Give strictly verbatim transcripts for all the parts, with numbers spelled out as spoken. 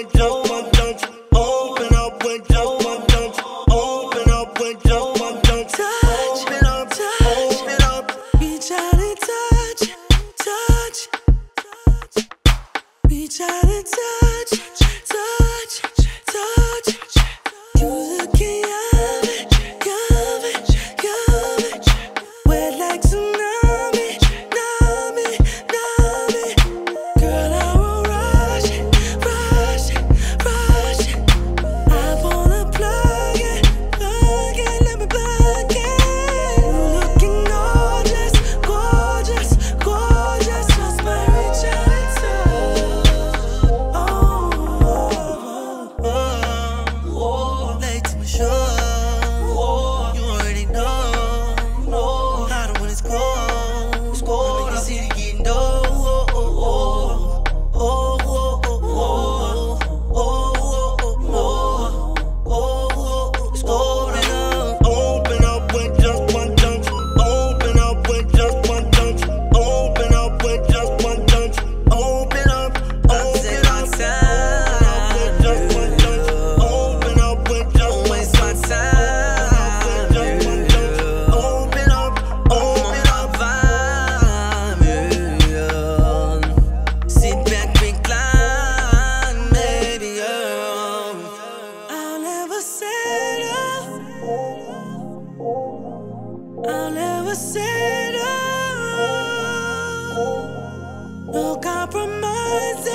with just one touch. Open up with just one touch. Open up with just one touch. Open up, open up. Reach out and touch, touch, touch. Reach out and touch, touch, touch. You looking yummy, yummy, yummy. Wet like tsunami, tsunami, tsunami. Girl, I will rush, rush, rush. I wanna plug it, plug it, let me plug it. You looking gorgeous, gorgeous, gorgeous. Just my reach out and touch. Oh, oh, oh, oh. Late to my show. You already know. How the when it's cold. It's cold. The city getting dough. Oh, oh, oh, oh, oh, oh, oh, oh, oh, oh, oh. It's cold enough. Open up with just one touch. Open up with just one touch. Open up with just one touch. Open up, open up. With just one touch. Open up with just one touch. Just one touch. Open up, open up. Sit back, recline, baby girl. I'll never settle. I'll never settle. No compromising.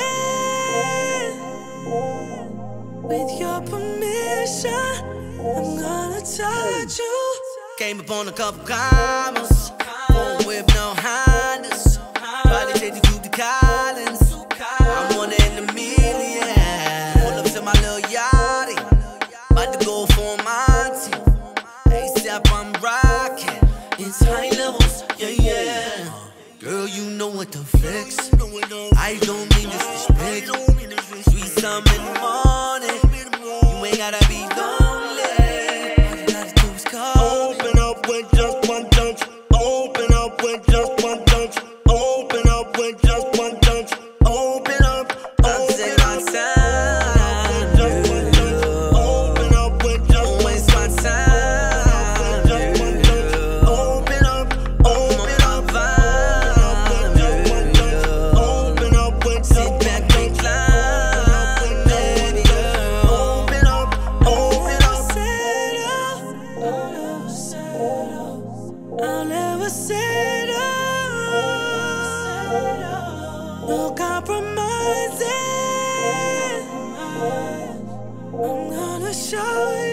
With your permission, I'm gonna touch you. Came up on a couple commas. Won't whip no Hondas. Probably take you to the Collins. I'm one in a million. Pull up to my little yachty. About to go for a Monty. ASAP, I'm rocking. It's high levels, yeah, yeah. Girl, you know what the flex. I don't mean disrespect. Sweet some in the morning. You ain't gotta be lonely. All you gotta do is call. Open up with just one touch. Open up with just one touch. Open up with just one touch. Open up, open up. Just one touch. Open up with just one touch. Just one touch. Open up, open up. With just one touch. Open up with just one touch. Baby girl. Open up, open up. I'll never settle. No compromising. I'm gonna show you.